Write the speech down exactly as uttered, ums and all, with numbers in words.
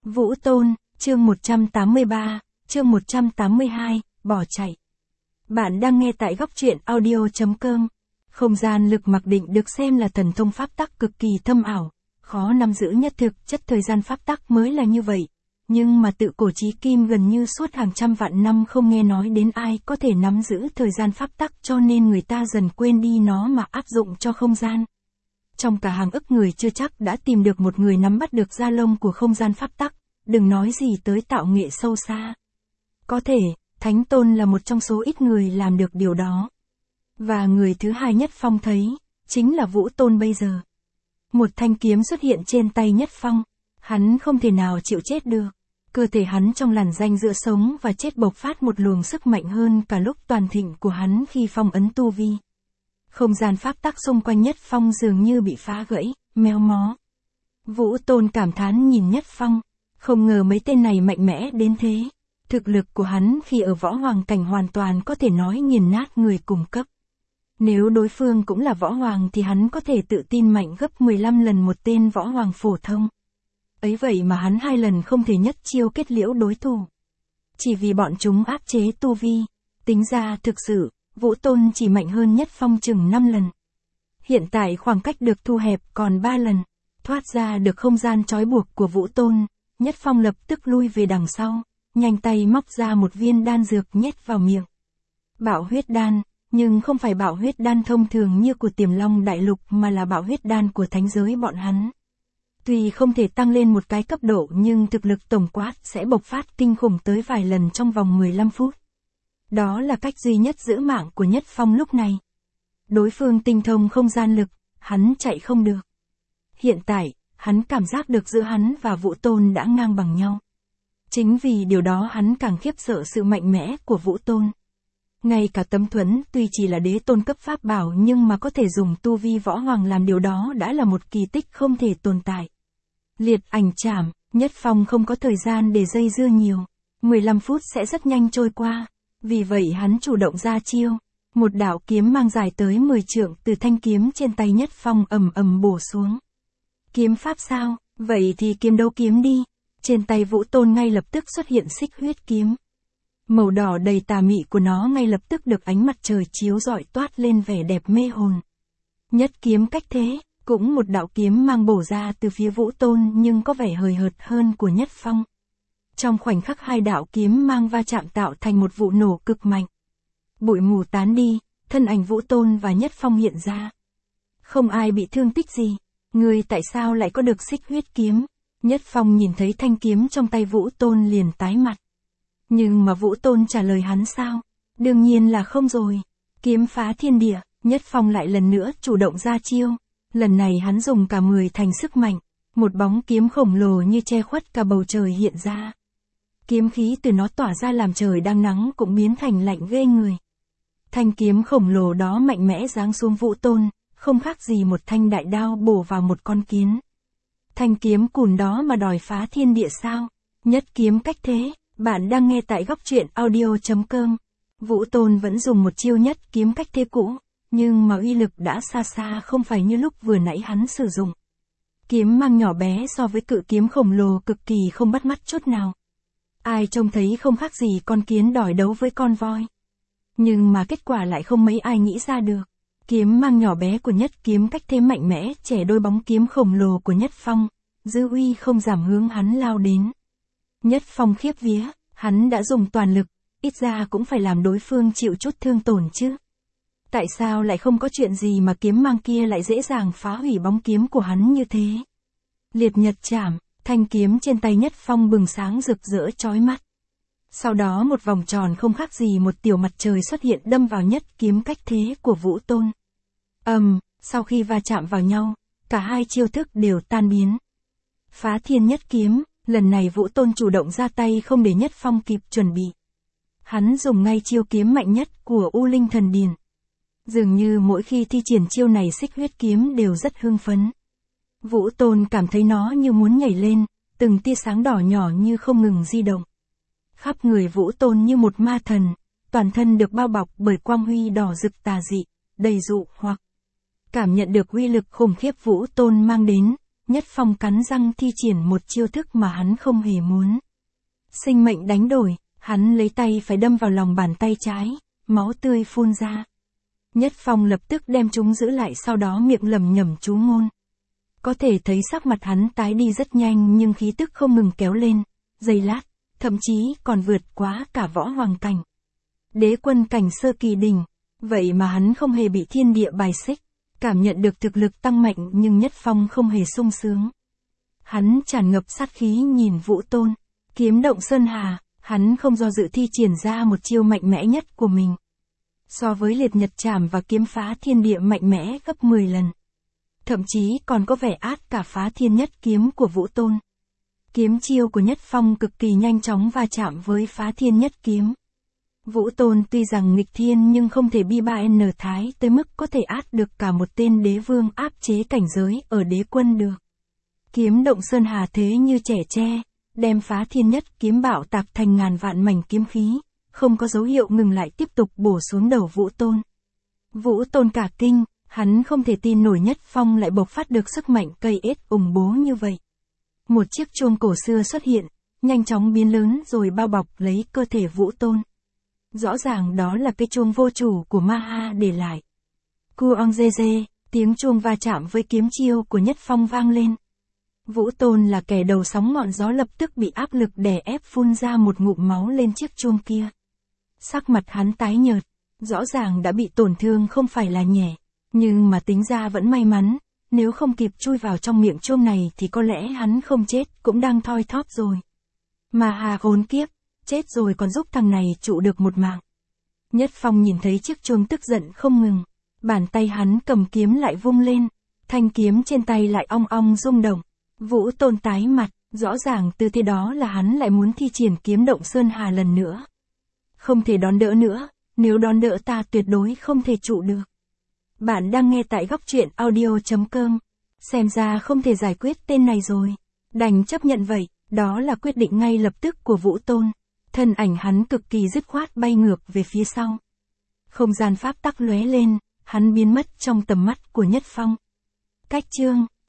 Vũ Tôn, chương một trăm tám mươi ba, chương một trăm tám mươi hai, bỏ chạy. Bạn đang nghe tại góc truyện audio.com. Không gian lực mặc định được xem là thần thông pháp tắc cực kỳ thâm ảo, khó nắm giữ nhất thực chất thời gian pháp tắc mới là như vậy. Nhưng mà tự cổ chí kim gần như suốt hàng trăm vạn năm không nghe nói đến ai có thể nắm giữ thời gian pháp tắc, cho nên người ta dần quên đi nó mà áp dụng cho không gian. Trong cả hàng ức người chưa chắc đã tìm được một người nắm bắt được da lông của không gian pháp tắc, đừng nói gì tới tạo nghệ sâu xa. Có thể, Thánh Tôn là một trong số ít người làm được điều đó. Và người thứ hai Nhất Phong thấy, chính là Vũ Tôn bây giờ. Một thanh kiếm xuất hiện trên tay Nhất Phong, hắn không thể nào chịu chết được. Cơ thể hắn trong làn ranh giữa sống và chết bộc phát một luồng sức mạnh hơn cả lúc toàn thịnh của hắn khi phong ấn tu vi. Không gian pháp tắc xung quanh Nhất Phong dường như bị phá gãy, méo mó. Vũ Tôn cảm thán nhìn Nhất Phong, không ngờ mấy tên này mạnh mẽ đến thế. Thực lực của hắn khi ở võ hoàng cảnh hoàn toàn có thể nói nghiền nát người cùng cấp. Nếu đối phương cũng là võ hoàng thì hắn có thể tự tin mạnh gấp mười lăm lần một tên võ hoàng phổ thông. Ấy vậy mà hắn hai lần không thể nhất chiêu kết liễu đối thủ. Chỉ vì bọn chúng áp chế tu vi. Tính ra thực sự, Vũ Tôn chỉ mạnh hơn Nhất Phong chừng năm lần. Hiện tại khoảng cách được thu hẹp còn ba lần. Thoát ra được không gian trói buộc của Vũ Tôn, Nhất Phong lập tức lui về đằng sau, nhanh tay móc ra một viên đan dược nhét vào miệng. Bạo huyết đan, nhưng không phải bạo huyết đan thông thường như của Tiềm Long Đại Lục mà là bạo huyết đan của thánh giới bọn hắn. Tuy không thể tăng lên một cái cấp độ nhưng thực lực tổng quát sẽ bộc phát kinh khủng tới vài lần trong vòng mười lăm phút. Đó là cách duy nhất giữ mạng của Nhất Phong lúc này. Đối phương tinh thông không gian lực, hắn chạy không được. Hiện tại, hắn cảm giác được giữa hắn và Vũ Tôn đã ngang bằng nhau. Chính vì điều đó hắn càng khiếp sợ sự mạnh mẽ của Vũ Tôn. Ngay cả Tấm Thuẫn tuy chỉ là đế tôn cấp pháp bảo nhưng mà có thể dùng tu vi võ hoàng làm điều đó đã là một kỳ tích không thể tồn tại. Liệt ảnh chảm, Nhất Phong không có thời gian để dây dưa nhiều. mười lăm phút sẽ rất nhanh trôi qua. Vì vậy hắn chủ động ra chiêu. Một đạo kiếm mang dài tới mười trượng từ thanh kiếm trên tay Nhất Phong ầm ầm bổ xuống. Kiếm pháp sao? Vậy thì kiếm đấu kiếm đi. Trên tay Vũ Tôn ngay lập tức xuất hiện xích huyết kiếm. Màu đỏ đầy tà mị của nó ngay lập tức được ánh mặt trời chiếu rọi toát lên vẻ đẹp mê hồn. Nhất kiếm cách thế, cũng một đạo kiếm mang bổ ra từ phía Vũ Tôn nhưng có vẻ hời hợt hơn của Nhất Phong. Trong khoảnh khắc hai đạo kiếm mang va chạm tạo thành một vụ nổ cực mạnh. Bụi mù tán đi, thân ảnh Vũ Tôn và Nhất Phong hiện ra. Không ai bị thương tích gì. Ngươi tại sao lại có được xích huyết kiếm? Nhất Phong nhìn thấy thanh kiếm trong tay Vũ Tôn liền tái mặt. Nhưng mà Vũ Tôn trả lời hắn sao? Đương nhiên là không rồi. Kiếm phá thiên địa, Nhất Phong lại lần nữa chủ động ra chiêu. Lần này hắn dùng cả mười thành sức mạnh. Một bóng kiếm khổng lồ như che khuất cả bầu trời hiện ra. Kiếm khí từ nó tỏa ra làm trời đang nắng cũng biến thành lạnh ghê người. Thanh kiếm khổng lồ đó mạnh mẽ giáng xuống Vũ Tôn, không khác gì một thanh đại đao bổ vào một con kiến. Thanh kiếm cùn đó mà đòi phá thiên địa sao? Nhất kiếm cách thế, bạn đang nghe tại góc truyện audio.com. Vũ Tôn vẫn dùng một chiêu nhất kiếm cách thế cũ, nhưng mà uy lực đã xa xa không phải như lúc vừa nãy hắn sử dụng. Kiếm mang nhỏ bé so với cự kiếm khổng lồ cực kỳ không bắt mắt chút nào. Ai trông thấy không khác gì con kiến đòi đấu với con voi. Nhưng mà kết quả lại không mấy ai nghĩ ra được. Kiếm mang nhỏ bé của Nhất kiếm cách thế mạnh mẽ trẻ đôi bóng kiếm khổng lồ của Nhất Phong, dư uy không giảm hướng hắn lao đến. Nhất Phong khiếp vía, hắn đã dùng toàn lực, ít ra cũng phải làm đối phương chịu chút thương tổn chứ. Tại sao lại không có chuyện gì mà kiếm mang kia lại dễ dàng phá hủy bóng kiếm của hắn như thế? Liệt nhật chảm, thanh kiếm trên tay Nhất Phong bừng sáng rực rỡ chói mắt. Sau đó một vòng tròn không khác gì một tiểu mặt trời xuất hiện đâm vào nhất kiếm cách thế của Vũ Tôn. Ầm, um, sau khi va chạm vào nhau, cả hai chiêu thức đều tan biến. Phá thiên nhất kiếm, lần này Vũ Tôn chủ động ra tay không để Nhất Phong kịp chuẩn bị. Hắn dùng ngay chiêu kiếm mạnh nhất của U Linh Thần Điền. Dường như mỗi khi thi triển chiêu này xích huyết kiếm đều rất hưng phấn. Vũ Tôn cảm thấy nó như muốn nhảy lên, từng tia sáng đỏ nhỏ như không ngừng di động. Khắp người Vũ Tôn như một ma thần, toàn thân được bao bọc bởi quang huy đỏ rực tà dị, đầy dụ hoặc. Cảm nhận được uy lực khủng khiếp Vũ Tôn mang đến, Nhất Phong cắn răng thi triển một chiêu thức mà hắn không hề muốn. Sinh mệnh đánh đổi, hắn lấy tay phải đâm vào lòng bàn tay trái, máu tươi phun ra. Nhất Phong lập tức đem chúng giữ lại, sau đó miệng lẩm nhẩm chú ngôn. Có thể thấy sắc mặt hắn tái đi rất nhanh, nhưng khí tức không ngừng kéo lên, giây lát, thậm chí còn vượt quá cả võ hoàng cảnh. Đế quân cảnh sơ kỳ đỉnh, vậy mà hắn không hề bị thiên địa bài xích, cảm nhận được thực lực tăng mạnh, nhưng Nhất Phong không hề sung sướng. Hắn tràn ngập sát khí nhìn Vũ Tôn, kiếm động sơn hà, hắn không do dự thi triển ra một chiêu mạnh mẽ nhất của mình. So với liệt nhật trảm và kiếm phá thiên địa mạnh mẽ gấp mười lần. Thậm chí còn có vẻ át cả phá thiên nhất kiếm của Vũ Tôn. Kiếm chiêu của Nhất Phong cực kỳ nhanh chóng va chạm với phá thiên nhất kiếm. Vũ Tôn tuy rằng nghịch thiên nhưng không thể bi ba n thái tới mức có thể át được cả một tên đế vương áp chế cảnh giới ở đế quân được. Kiếm động sơn hà thế như trẻ tre, đem phá thiên nhất kiếm bạo tạc thành ngàn vạn mảnh kiếm khí, không có dấu hiệu ngừng lại, tiếp tục bổ xuống đầu Vũ Tôn. Vũ Tôn cả kinh, hắn không thể tin nổi Nhất Phong lại bộc phát được sức mạnh cây ết ủng bố như vậy. Một chiếc chuông cổ xưa xuất hiện, nhanh chóng biến lớn rồi bao bọc lấy cơ thể Vũ Tôn. Rõ ràng đó là cái chuông vô chủ của Ma Ha để lại. Kuong dê dê, tiếng chuông va chạm với kiếm chiêu của Nhất Phong vang lên. Vũ Tôn là kẻ đầu sóng ngọn gió lập tức bị áp lực đè ép phun ra một ngụm máu lên chiếc chuông kia. Sắc mặt hắn tái nhợt, rõ ràng đã bị tổn thương không phải là nhẹ, nhưng mà tính ra vẫn may mắn, nếu không kịp chui vào trong miệng chuông này thì có lẽ hắn không chết cũng đang thoi thóp rồi. Mà hà khốn kiếp, chết rồi còn giúp thằng này trụ được một mạng. Nhất Phong nhìn thấy chiếc chuông tức giận không ngừng, bàn tay hắn cầm kiếm lại vung lên, thanh kiếm trên tay lại ong ong rung động. Vũ Tôn tái mặt, rõ ràng tư thế đó là hắn lại muốn thi triển kiếm động sơn hà lần nữa. Không thể đón đỡ nữa, nếu đón đỡ ta tuyệt đối không thể trụ được. Bạn đang nghe tại góc truyện audio chấm com. Xem ra không thể giải quyết tên này rồi. Đành chấp nhận vậy, đó là quyết định ngay lập tức của Vũ Tôn. Thân ảnh hắn cực kỳ dứt khoát bay ngược về phía sau. Không gian pháp tắc lóe lên, hắn biến mất trong tầm mắt của Nhất Phong. Cách chương